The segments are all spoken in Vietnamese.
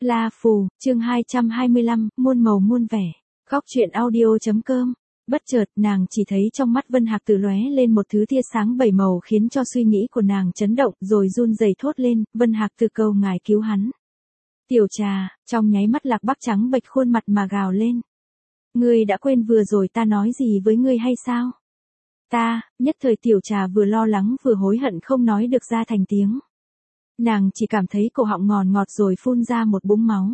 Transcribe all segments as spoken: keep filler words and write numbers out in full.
La Phù, chương hai trăm hai mươi lăm, muôn màu muôn vẻ. Góc truyện audio.com. Bất chợt, nàng chỉ thấy trong mắt Vân Hạc Tử lóe lên một thứ tia sáng bảy màu khiến cho suy nghĩ của nàng chấn động, rồi run rẩy thốt lên, Vân Hạc Tử cầu ngài cứu hắn. Tiểu Trà, trong nháy mắt Lạc Bắc trắng bệch khuôn mặt mà gào lên. Ngươi đã quên vừa rồi ta nói gì với ngươi hay sao? Ta, nhất thời Tiểu Trà vừa lo lắng vừa hối hận không nói được ra thành tiếng. Nàng chỉ cảm thấy cổ họng ngòn ngọt rồi phun ra một búng máu.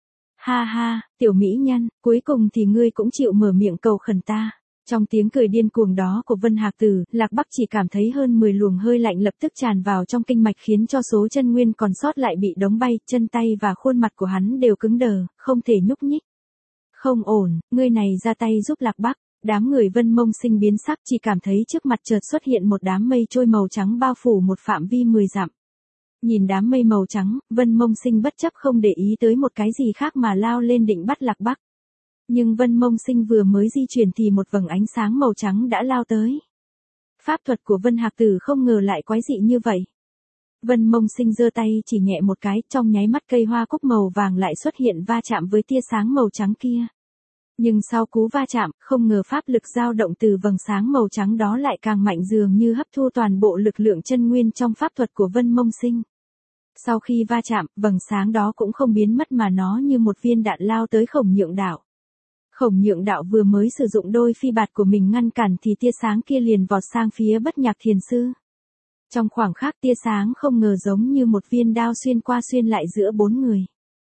Ha ha, tiểu mỹ nhân, cuối cùng thì ngươi cũng chịu mở miệng cầu khẩn ta. Trong tiếng cười điên cuồng đó của Vân Hạc Tử, Lạc Bắc chỉ cảm thấy hơn mười luồng hơi lạnh lập tức tràn vào trong kinh mạch khiến cho số chân nguyên còn sót lại bị đóng bay, chân tay và khuôn mặt của hắn đều cứng đờ, không thể nhúc nhích. Không ổn, ngươi này ra tay giúp Lạc Bắc. Đám người Vân Mông Sinh biến sắc chỉ cảm thấy trước mặt chợt xuất hiện một đám mây trôi màu trắng bao phủ một phạm vi mười dặm. Nhìn đám mây màu trắng, Vân Mông Sinh bất chấp không để ý tới một cái gì khác mà lao lên định bắt Lạc Bắc. Nhưng Vân Mông Sinh vừa mới di chuyển thì một vầng ánh sáng màu trắng đã lao tới. Pháp thuật của Vân Hạc Tử không ngờ lại quái dị như vậy. Vân Mông Sinh giơ tay chỉ nhẹ một cái, trong nháy mắt cây hoa cúc màu vàng lại xuất hiện va chạm với tia sáng màu trắng kia. Nhưng sau cú va chạm, không ngờ pháp lực dao động từ vầng sáng màu trắng đó lại càng mạnh dường như hấp thu toàn bộ lực lượng chân nguyên trong pháp thuật của Vân Mông Sinh. Sau khi va chạm, vầng sáng đó cũng không biến mất mà nó như một viên đạn lao tới Khổng Nhượng Đạo. Khổng Nhượng Đạo vừa mới sử dụng đôi phi bạt của mình ngăn cản thì tia sáng kia liền vọt sang phía Bất Nhạc Thiền Sư. Trong khoảng khắc tia sáng không ngờ giống như một viên đao xuyên qua xuyên lại giữa bốn người.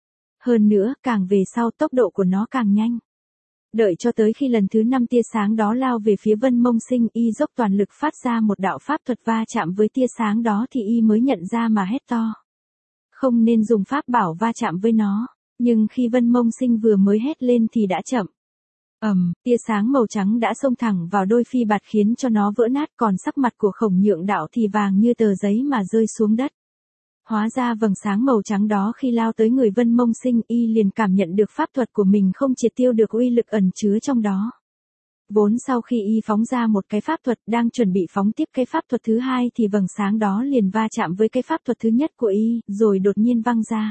Hơn nữa, càng về sau tốc độ của nó càng nhanh. Đợi cho tới khi lần thứ năm tia sáng đó lao về phía Vân Mông Sinh, y dốc toàn lực phát ra một đạo pháp thuật va chạm với tia sáng đó thì y mới nhận ra mà hét to. Không nên dùng pháp bảo va chạm với nó, nhưng khi Vân Mông Sinh vừa mới hét lên thì đã chậm. Ầm, um, tia sáng màu trắng đã xông thẳng vào đôi phi bạt khiến cho nó vỡ nát, còn sắc mặt của Khổng Nhượng Đạo thì vàng như tờ giấy mà rơi xuống đất. Hóa ra vầng sáng màu trắng đó khi lao tới người Vân Mông Sinh, y liền cảm nhận được pháp thuật của mình không triệt tiêu được uy lực ẩn chứa trong đó. Vốn sau khi y phóng ra một cái pháp thuật đang chuẩn bị phóng tiếp cái pháp thuật thứ hai thì vầng sáng đó liền va chạm với cái pháp thuật thứ nhất của y, rồi đột nhiên văng ra.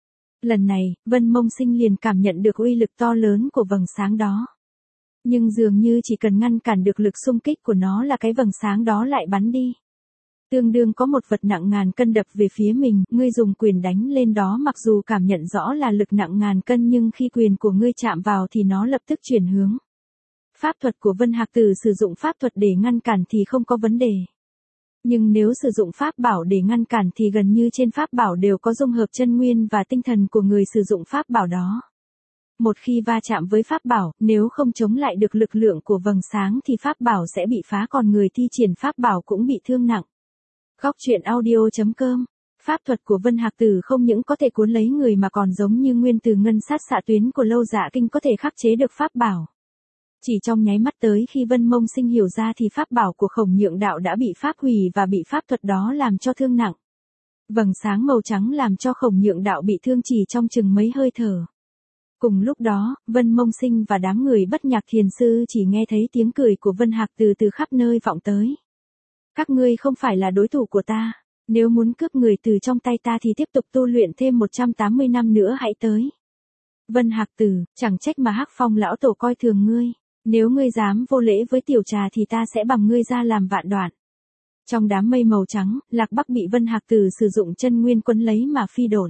Lần này, Vân Mông Sinh liền cảm nhận được uy lực to lớn của vầng sáng đó. Nhưng dường như chỉ cần ngăn cản được lực xung kích của nó là cái vầng sáng đó lại bắn đi. Tương đương có một vật nặng ngàn cân đập về phía mình, ngươi dùng quyền đánh lên đó mặc dù cảm nhận rõ là lực nặng ngàn cân nhưng khi quyền của ngươi chạm vào thì nó lập tức chuyển hướng. Pháp thuật của Vân Hạc Tử sử dụng pháp thuật để ngăn cản thì không có vấn đề. Nhưng nếu sử dụng pháp bảo để ngăn cản thì gần như trên pháp bảo đều có dung hợp chân nguyên và tinh thần của người sử dụng pháp bảo đó. Một khi va chạm với pháp bảo, nếu không chống lại được lực lượng của vầng sáng thì pháp bảo sẽ bị phá, còn người thi triển pháp bảo cũng bị thương nặng. Góc truyện audio.com. Pháp thuật của Vân Hạc Tử không những có thể cuốn lấy người mà còn giống như nguyên từ ngân sát xạ tuyến của Lâu Dạ Kinh có thể khắc chế được pháp bảo. Chỉ trong nháy mắt tới khi Vân Mông Sinh hiểu ra thì pháp bảo của Khổng Nhượng Đạo đã bị pháp hủy và bị pháp thuật đó làm cho thương nặng. Vầng sáng màu trắng làm cho Khổng Nhượng Đạo bị thương chỉ trong chừng mấy hơi thở. Cùng lúc đó, Vân Mông Sinh và đám người Bất Nhạc Thiền Sư chỉ nghe thấy tiếng cười của Vân Hạc Tử từ khắp nơi vọng tới. Các ngươi không phải là đối thủ của ta, nếu muốn cướp người từ trong tay ta thì tiếp tục tu luyện thêm một trăm tám mươi năm nữa hãy tới. Vân Hạc Tử, chẳng trách mà Hắc Phong lão tổ coi thường ngươi, nếu ngươi dám vô lễ với Tiểu Trà thì ta sẽ bằm ngươi ra làm vạn đoạn. Trong đám mây màu trắng, Lạc Bắc bị Vân Hạc Tử sử dụng chân nguyên quấn lấy mà phi độn.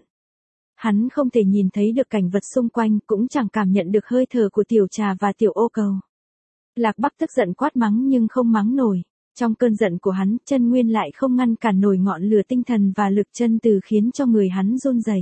Hắn không thể nhìn thấy được cảnh vật xung quanh, cũng chẳng cảm nhận được hơi thở của Tiểu Trà và Tiểu Ô Cầu. Lạc Bắc tức giận quát mắng nhưng không mắng nổi. Trong cơn giận của hắn, chân nguyên lại không ngăn cản nổi ngọn lửa tinh thần và lực chân từ khiến cho người hắn run rẩy.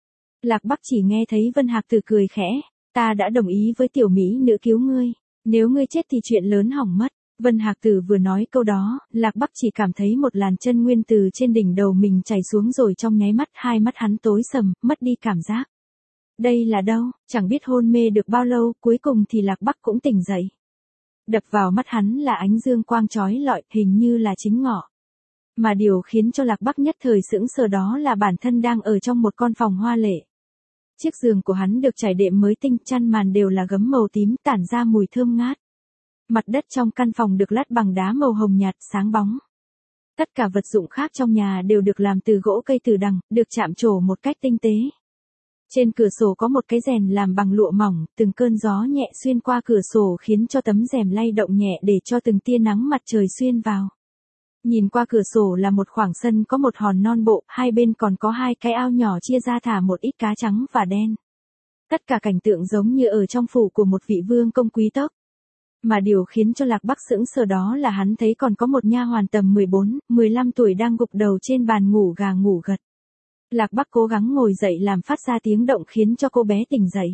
Lạc Bắc chỉ nghe thấy Vân Hạc Tử cười khẽ, ta đã đồng ý với tiểu mỹ nữ cứu ngươi, nếu ngươi chết thì chuyện lớn hỏng mất. Vân Hạc Tử vừa nói câu đó, Lạc Bắc chỉ cảm thấy một làn chân nguyên từ trên đỉnh đầu mình chảy xuống rồi trong nháy mắt hai mắt hắn tối sầm, mất đi cảm giác. Đây là đâu, chẳng biết hôn mê được bao lâu, cuối cùng thì Lạc Bắc cũng tỉnh dậy. Đập vào mắt hắn là ánh dương quang chói lọi, hình như là chính ngọ. Mà điều khiến cho Lạc Bắc nhất thời sững sờ đó là bản thân đang ở trong một con phòng hoa lệ. Chiếc giường của hắn được trải đệm mới tinh, chăn màn đều là gấm màu tím tản ra mùi thơm ngát. Mặt đất trong căn phòng được lát bằng đá màu hồng nhạt sáng bóng. Tất cả vật dụng khác trong nhà đều được làm từ gỗ cây tử đằng, được chạm trổ một cách tinh tế. Trên cửa sổ có một cái rèm làm bằng lụa mỏng, từng cơn gió nhẹ xuyên qua cửa sổ khiến cho tấm rèm lay động nhẹ để cho từng tia nắng mặt trời xuyên vào. Nhìn qua cửa sổ là một khoảng sân có một hòn non bộ, hai bên còn có hai cái ao nhỏ chia ra thả một ít cá trắng và đen. Tất cả cảnh tượng giống như ở trong phủ của một vị vương công quý tộc. Mà điều khiến cho Lạc Bắc sững sờ đó là hắn thấy còn có một nha hoàn tầm mười bốn, mười lăm tuổi đang gục đầu trên bàn ngủ gà ngủ gật. Lạc Bắc cố gắng ngồi dậy làm phát ra tiếng động khiến cho cô bé tỉnh dậy.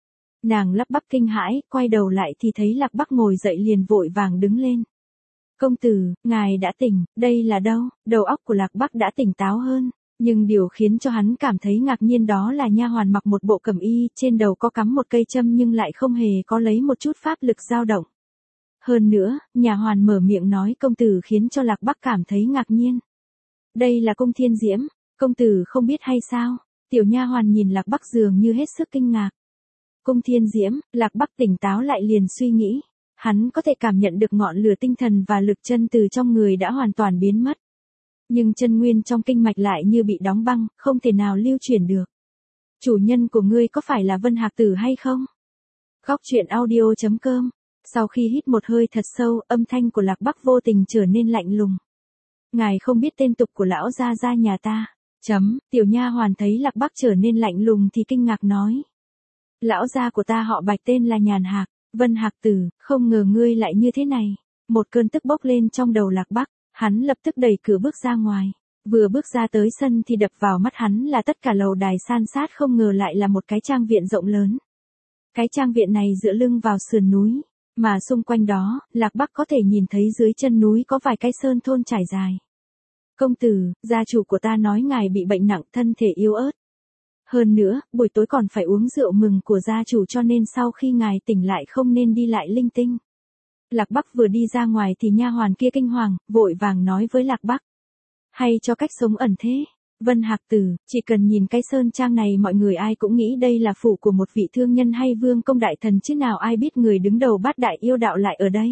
Nàng lắp bắp kinh hãi, quay đầu lại thì thấy Lạc Bắc ngồi dậy liền vội vàng đứng lên. Công tử, ngài đã tỉnh, đây là đâu? Đầu óc của Lạc Bắc đã tỉnh táo hơn, nhưng điều khiến cho hắn cảm thấy ngạc nhiên đó là nha hoàn mặc một bộ cẩm y, trên đầu có cắm một cây châm nhưng lại không hề có lấy một chút pháp lực dao động. Hơn nữa, nha hoàn mở miệng nói công tử khiến cho Lạc Bắc cảm thấy ngạc nhiên. Đây là Cung Thiên Diễm, công tử không biết hay sao? Tiểu nha hoàn nhìn Lạc Bắc dường như hết sức kinh ngạc. Cung Thiên Diễm, Lạc Bắc tỉnh táo lại liền suy nghĩ. Hắn có thể cảm nhận được ngọn lửa tinh thần và lực chân từ trong người đã hoàn toàn biến mất. Nhưng chân nguyên trong kinh mạch lại như bị đóng băng, không thể nào lưu chuyển được. Chủ nhân của ngươi có phải là Vân Hạc Tử hay không? Góc truyện audio chấm com. Sau khi hít một hơi thật sâu, âm thanh của Lạc Bắc vô tình trở nên lạnh lùng. Ngài không biết tên tục của lão gia gia nhà ta. Chấm, tiểu nha hoàn thấy Lạc Bắc trở nên lạnh lùng thì kinh ngạc nói. Lão gia của ta họ Bạch tên là Nhàn Hạc, Vân Hạc Tử, không ngờ ngươi lại như thế này. Một cơn tức bốc lên trong đầu Lạc Bắc, hắn lập tức đẩy cửa bước ra ngoài. Vừa bước ra tới sân thì đập vào mắt hắn là tất cả lầu đài san sát, không ngờ lại là một cái trang viện rộng lớn. Cái trang viện này dựa lưng vào sườn núi, mà xung quanh đó, Lạc Bắc có thể nhìn thấy dưới chân núi có vài cái sơn thôn trải dài. Công tử, gia chủ của ta nói ngài bị bệnh nặng, thân thể yếu ớt. Hơn nữa, buổi tối còn phải uống rượu mừng của gia chủ cho nên sau khi ngài tỉnh lại không nên đi lại linh tinh. Lạc Bắc vừa đi ra ngoài thì nha hoàn kia kinh hoàng, vội vàng nói với Lạc Bắc. Hay cho cách sống ẩn thế. Vân Hạc Tử, chỉ cần nhìn cái sơn trang này mọi người ai cũng nghĩ đây là phủ của một vị thương nhân hay vương công đại thần chứ nào ai biết người đứng đầu bát đại yêu đạo lại ở đây.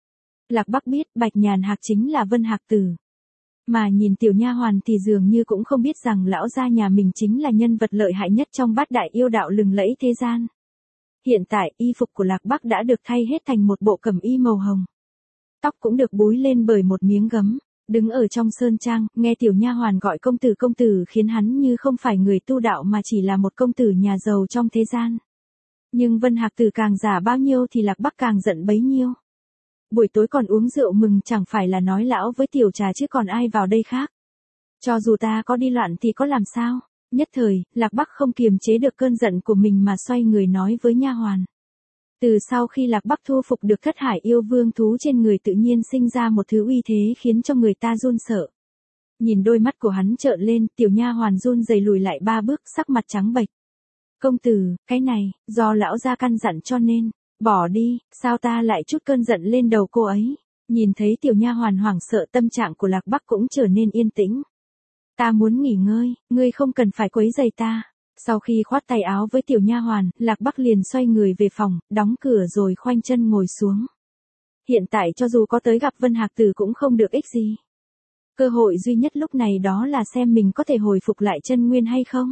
Lạc Bắc biết Bạch Nhàn Hạc chính là Vân Hạc Tử. Mà nhìn tiểu nha hoàn thì dường như cũng không biết rằng lão gia nhà mình chính là nhân vật lợi hại nhất trong bát đại yêu đạo lừng lẫy thế gian. Hiện tại y phục của Lạc Bắc đã được thay hết thành một bộ cẩm y màu hồng. Tóc cũng được búi lên bởi một miếng gấm. Đứng ở trong sơn trang, nghe tiểu nha hoàn gọi công tử công tử khiến hắn như không phải người tu đạo mà chỉ là một công tử nhà giàu trong thế gian. Nhưng Vân Hạc Tử càng giả bao nhiêu thì Lạc Bắc càng giận bấy nhiêu. Buổi tối còn uống rượu mừng chẳng phải là nói lão với tiểu trà chứ còn ai vào đây khác. Cho dù ta có đi loạn thì có làm sao? Nhất thời, Lạc Bắc không kiềm chế được cơn giận của mình mà xoay người nói với nha hoàn. Từ sau khi Lạc Bắc thu phục được thất hải yêu vương thú trên người tự nhiên sinh ra một thứ uy thế khiến cho người ta run sợ. Nhìn đôi mắt của hắn trợn lên, tiểu nha hoàn run rẩy lùi lại ba bước, sắc mặt trắng bệch. Công tử, cái này, do lão gia căn dặn cho nên, bỏ đi, sao ta lại chút cơn giận lên đầu cô ấy. Nhìn thấy tiểu nha hoàn hoảng sợ tâm trạng của Lạc Bắc cũng trở nên yên tĩnh. Ta muốn nghỉ ngơi, ngươi không cần phải quấy rầy ta. Sau khi khoát tay áo với tiểu nha hoàn, Lạc Bắc liền xoay người về phòng, đóng cửa rồi khoanh chân ngồi xuống. Hiện tại cho dù có tới gặp Vân Hạc Tử cũng không được ích gì. Cơ hội duy nhất lúc này đó là xem mình có thể hồi phục lại chân nguyên hay không.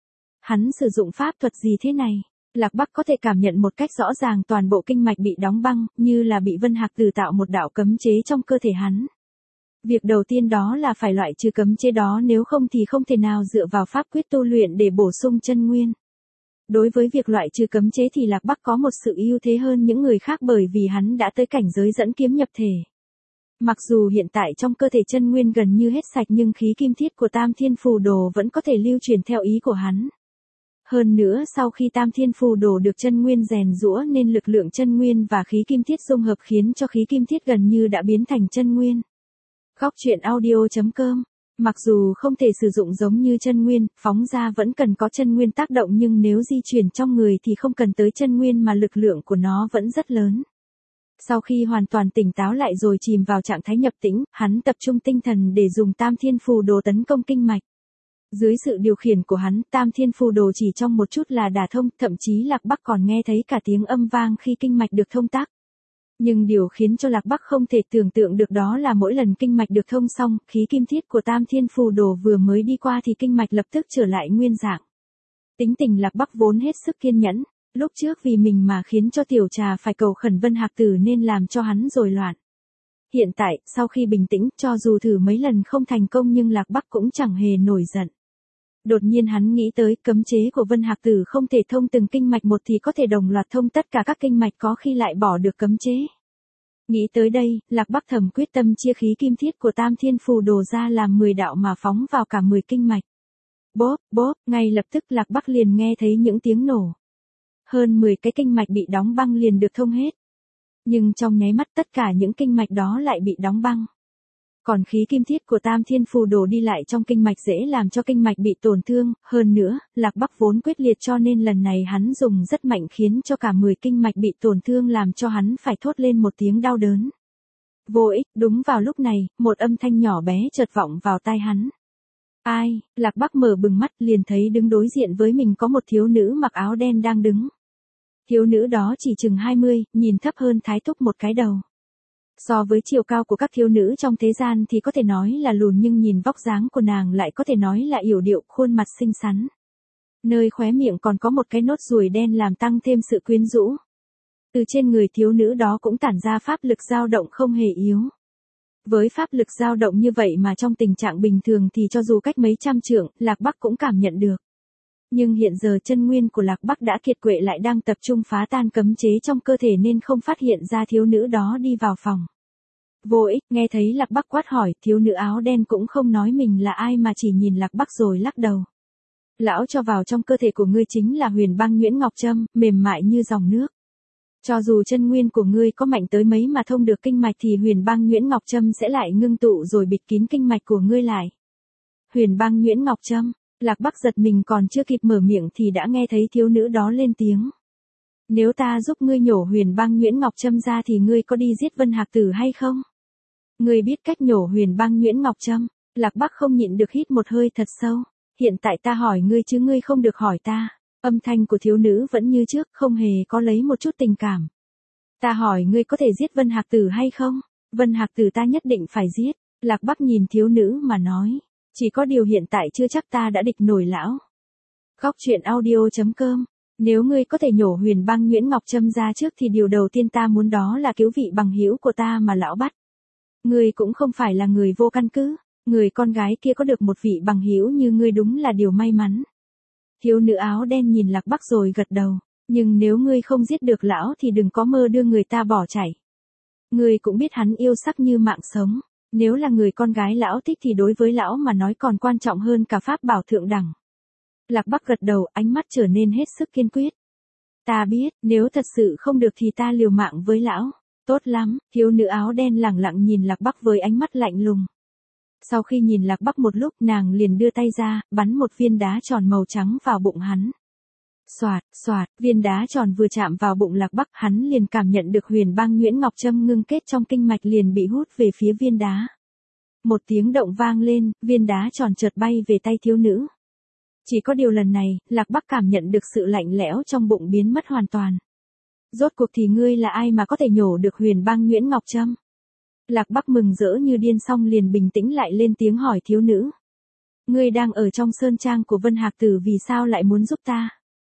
Hắn sử dụng pháp thuật gì thế này? Lạc Bắc có thể cảm nhận một cách rõ ràng toàn bộ kinh mạch bị đóng băng, như là bị Vân Hạc Tử tạo một đạo cấm chế trong cơ thể hắn. Việc đầu tiên đó là phải loại trừ cấm chế đó, nếu không thì không thể nào dựa vào pháp quyết tu luyện để bổ sung chân nguyên. Đối với việc loại trừ cấm chế thì Lạc Bắc có một sự ưu thế hơn những người khác bởi vì hắn đã tới cảnh giới dẫn kiếm nhập thể. Mặc dù hiện tại trong cơ thể chân nguyên gần như hết sạch nhưng khí kim thiết của Tam Thiên Phù Đồ vẫn có thể lưu truyền theo ý của hắn. Hơn nữa sau khi Tam Thiên Phù Đồ được chân nguyên rèn giũa nên lực lượng chân nguyên và khí kim thiết dung hợp khiến cho khí kim thiết gần như đã biến thành chân nguyên. Góc truyện audio chấm com. Mặc dù không thể sử dụng giống như chân nguyên, phóng ra vẫn cần có chân nguyên tác động nhưng nếu di chuyển trong người thì không cần tới chân nguyên mà lực lượng của nó vẫn rất lớn. Sau khi hoàn toàn tỉnh táo lại rồi chìm vào trạng thái nhập tĩnh, hắn tập trung tinh thần để dùng Tam Thiên Phù Đồ tấn công kinh mạch. Dưới sự điều khiển của hắn, Tam Thiên Phù Đồ chỉ trong một chút là đả thông, thậm chí Lạc Bắc còn nghe thấy cả tiếng âm vang khi kinh mạch được thông tác. Nhưng điều khiến cho Lạc Bắc không thể tưởng tượng được đó là mỗi lần kinh mạch được thông xong, khí kim thiết của Tam Thiên Phù Đồ vừa mới đi qua thì kinh mạch lập tức trở lại nguyên dạng. Tính tình Lạc Bắc vốn hết sức kiên nhẫn, lúc trước vì mình mà khiến cho Tiểu Trà phải cầu khẩn Vân Hạc Tử nên làm cho hắn rồi loạn. Hiện tại, sau khi bình tĩnh, cho dù thử mấy lần không thành công nhưng Lạc Bắc cũng chẳng hề nổi giận. Đột nhiên hắn nghĩ tới cấm chế của Vân Hạc Tử không thể thông từng kinh mạch một thì có thể đồng loạt thông tất cả các kinh mạch, có khi lại bỏ được cấm chế. Nghĩ tới đây, Lạc Bắc thầm quyết tâm chia khí kim thiết của Tam Thiên Phù Đồ ra làm mười đạo mà phóng vào cả mười kinh mạch. Bốp, bốp, ngay lập tức Lạc Bắc liền nghe thấy những tiếng nổ. Hơn mười cái kinh mạch bị đóng băng liền được thông hết. Nhưng trong nháy mắt tất cả những kinh mạch đó lại bị đóng băng. Còn khí kim thiết của Tam Thiên Phù Đồ đi lại trong kinh mạch dễ làm cho kinh mạch bị tổn thương, hơn nữa, Lạc Bắc vốn quyết liệt cho nên lần này hắn dùng rất mạnh khiến cho cả mười kinh mạch bị tổn thương làm cho hắn phải thốt lên một tiếng đau đớn. Vô ích, đúng vào lúc này, một âm thanh nhỏ bé chợt vọng vào tai hắn. Ai? Lạc Bắc mở bừng mắt liền thấy đứng đối diện với mình có một thiếu nữ mặc áo đen đang đứng. Thiếu nữ đó chỉ chừng hai mươi, nhìn thấp hơn Thái Thúc một cái đầu. So với chiều cao của các thiếu nữ trong thế gian thì có thể nói là lùn nhưng nhìn vóc dáng của nàng lại có thể nói là yểu điệu, khuôn mặt xinh xắn. Nơi khóe miệng còn có một cái nốt ruồi đen làm tăng thêm sự quyến rũ. Từ trên người thiếu nữ đó cũng tản ra pháp lực dao động không hề yếu. Với pháp lực dao động như vậy mà trong tình trạng bình thường thì cho dù cách mấy trăm trượng, Lạc Bắc cũng cảm nhận được. Nhưng hiện giờ chân nguyên của Lạc Bắc đã kiệt quệ lại đang tập trung phá tan cấm chế trong cơ thể nên không phát hiện ra thiếu nữ đó đi vào phòng. Vô ích, nghe thấy Lạc Bắc quát hỏi, thiếu nữ áo đen cũng không nói mình là ai mà chỉ nhìn Lạc Bắc rồi lắc đầu. Lão cho vào trong cơ thể của ngươi chính là Huyền Băng Nhuyễn Ngọc Trâm, mềm mại như dòng nước. Cho dù chân nguyên của ngươi có mạnh tới mấy mà thông được kinh mạch thì Huyền Băng Nhuyễn Ngọc Trâm sẽ lại ngưng tụ rồi bịt kín kinh mạch của ngươi lại. Huyền Băng Nhuyễn Ngọc Trâm. Lạc Bắc giật mình còn chưa kịp mở miệng thì đã nghe thấy thiếu nữ đó lên tiếng. Nếu ta giúp ngươi nhổ Huyền Băng Nhuyễn Ngọc Trâm ra thì ngươi có đi giết Vân Hạc Tử hay không? Ngươi biết cách nhổ Huyền Băng Nhuyễn Ngọc Trâm? Lạc Bắc không nhịn được hít một hơi thật sâu. Hiện tại ta hỏi ngươi chứ ngươi không được hỏi ta. Âm thanh của thiếu nữ vẫn như trước, không hề có lấy một chút tình cảm. Ta hỏi ngươi có thể giết Vân Hạc Tử hay không? Vân Hạc Tử ta nhất định phải giết. Lạc Bắc nhìn thiếu nữ mà nói. Chỉ có điều hiện tại chưa chắc ta đã địch nổi lão. Góc truyện audio chấm com. Nếu ngươi có thể nhổ Huyền Băng Nhuyễn Ngọc Trâm ra trước thì điều đầu tiên ta muốn đó là cứu vị bằng hữu của ta mà lão bắt. Ngươi cũng không phải là người vô căn cứ. Người con gái kia có được một vị bằng hữu như ngươi đúng là điều may mắn. Thiếu nữ áo đen nhìn Lạc Bắc rồi gật đầu. Nhưng nếu ngươi không giết được lão thì đừng có mơ đưa người ta bỏ chạy. Ngươi cũng biết hắn yêu sắc như mạng sống. Nếu là người con gái lão thích thì đối với lão mà nói còn quan trọng hơn cả pháp bảo thượng đẳng. Lạc Bắc gật đầu, ánh mắt trở nên hết sức kiên quyết. Ta biết, nếu thật sự không được thì ta liều mạng với lão. Tốt lắm, thiếu nữ áo đen lẳng lặng nhìn Lạc Bắc với ánh mắt lạnh lùng. Sau khi nhìn Lạc Bắc một lúc nàng liền đưa tay ra, bắn một viên đá tròn màu trắng vào bụng hắn. Xoạt, xoạt, viên đá tròn vừa chạm vào bụng Lạc Bắc hắn liền cảm nhận được Huyền Băng Nhuyễn Ngọc Trâm ngưng kết trong kinh mạch liền bị hút về phía viên đá. Một tiếng động vang lên, viên đá tròn chợt bay về tay thiếu nữ. Chỉ có điều lần này, Lạc Bắc cảm nhận được sự lạnh lẽo trong bụng biến mất hoàn toàn. Rốt cuộc thì ngươi là ai mà có thể nhổ được Huyền Băng Nhuyễn Ngọc Trâm? Lạc Bắc mừng rỡ như điên xong liền bình tĩnh lại lên tiếng hỏi thiếu nữ. Ngươi đang ở trong sơn trang của Vân Hạc Tử vì sao lại muốn giúp ta?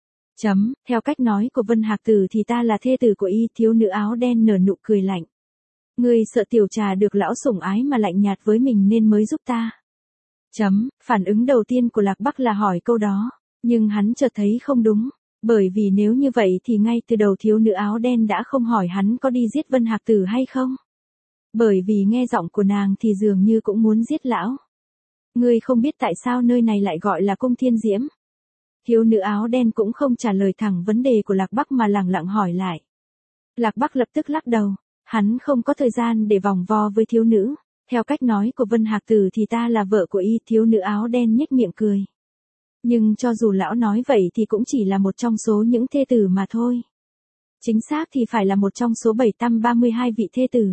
Chấm, theo cách nói của Vân Hạc Tử thì ta là thê tử của y, thiếu nữ áo đen nở nụ cười lạnh. Ngươi sợ Tiểu Trà được lão sủng ái mà lạnh nhạt với mình nên mới giúp ta. Chấm, phản ứng đầu tiên của Lạc Bắc là hỏi câu đó, nhưng hắn chợt thấy không đúng, bởi vì nếu như vậy thì ngay từ đầu thiếu nữ áo đen đã không hỏi hắn có đi giết Vân Hạc Tử hay không. Bởi vì nghe giọng của nàng thì dường như cũng muốn giết lão. Ngươi không biết tại sao nơi này lại gọi là cung thiên diễm. Thiếu nữ áo đen cũng không trả lời thẳng vấn đề của Lạc Bắc mà lẳng lặng hỏi lại. Lạc Bắc lập tức lắc đầu, hắn không có thời gian để vòng vo với thiếu nữ. Theo cách nói của Vân Hạc Tử thì ta là vợ của y, thiếu nữ áo đen nhếch miệng cười. Nhưng cho dù lão nói vậy thì cũng chỉ là một trong số những thê tử mà thôi. Chính xác thì phải là một trong số bảy trăm ba mươi hai vị thê tử.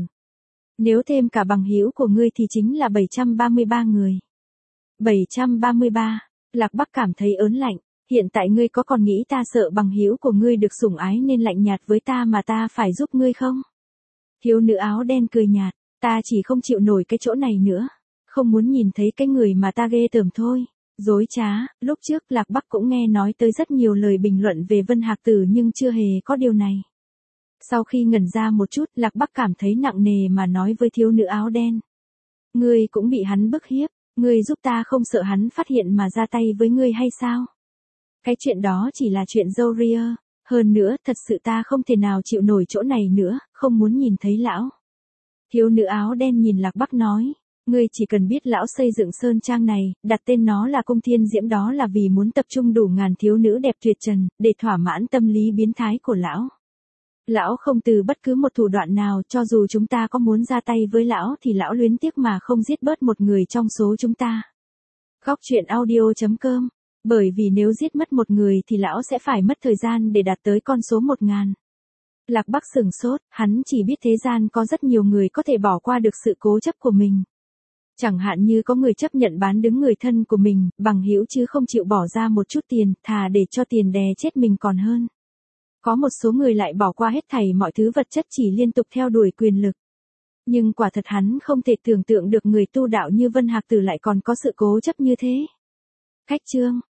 Nếu thêm cả bằng hữu của ngươi thì chính là bảy trăm ba mươi ba người. bảy trăm ba mươi ba, Lạc Bắc cảm thấy ớn lạnh. Hiện tại ngươi có còn nghĩ ta sợ bằng hữu của ngươi được sủng ái nên lạnh nhạt với ta mà ta phải giúp ngươi không? Thiếu nữ áo đen cười nhạt, ta chỉ không chịu nổi cái chỗ này nữa. Không muốn nhìn thấy cái người mà ta ghê tởm thôi. Dối trá, lúc trước Lạc Bắc cũng nghe nói tới rất nhiều lời bình luận về Vân Hạc Tử nhưng chưa hề có điều này. Sau khi ngẩn ra một chút, Lạc Bắc cảm thấy nặng nề mà nói với thiếu nữ áo đen. Ngươi cũng bị hắn bức hiếp, ngươi giúp ta không sợ hắn phát hiện mà ra tay với ngươi hay sao? Cái chuyện đó chỉ là chuyện dâu ria, hơn nữa thật sự ta không thể nào chịu nổi chỗ này nữa, không muốn nhìn thấy lão. Thiếu nữ áo đen nhìn Lạc Bắc nói, ngươi chỉ cần biết lão xây dựng sơn trang này, đặt tên nó là Cung Thiên Diễm đó là vì muốn tập trung đủ ngàn thiếu nữ đẹp tuyệt trần, để thỏa mãn tâm lý biến thái của lão. Lão không từ bất cứ một thủ đoạn nào, cho dù chúng ta có muốn ra tay với lão thì lão luyến tiếc mà không giết bớt một người trong số chúng ta. Góc truyện audio chấm com. Bởi vì nếu giết mất một người thì lão sẽ phải mất thời gian để đạt tới con số một ngàn. Lạc Bắc sửng sốt, hắn chỉ biết thế gian có rất nhiều người có thể bỏ qua được sự cố chấp của mình. Chẳng hạn như có người chấp nhận bán đứng người thân của mình, bằng hữu chứ không chịu bỏ ra một chút tiền, thà để cho tiền đè chết mình còn hơn. Có một số người lại bỏ qua hết thảy mọi thứ vật chất chỉ liên tục theo đuổi quyền lực. Nhưng quả thật hắn không thể tưởng tượng được người tu đạo như Vân Hạc Tử lại còn có sự cố chấp như thế. Khách chương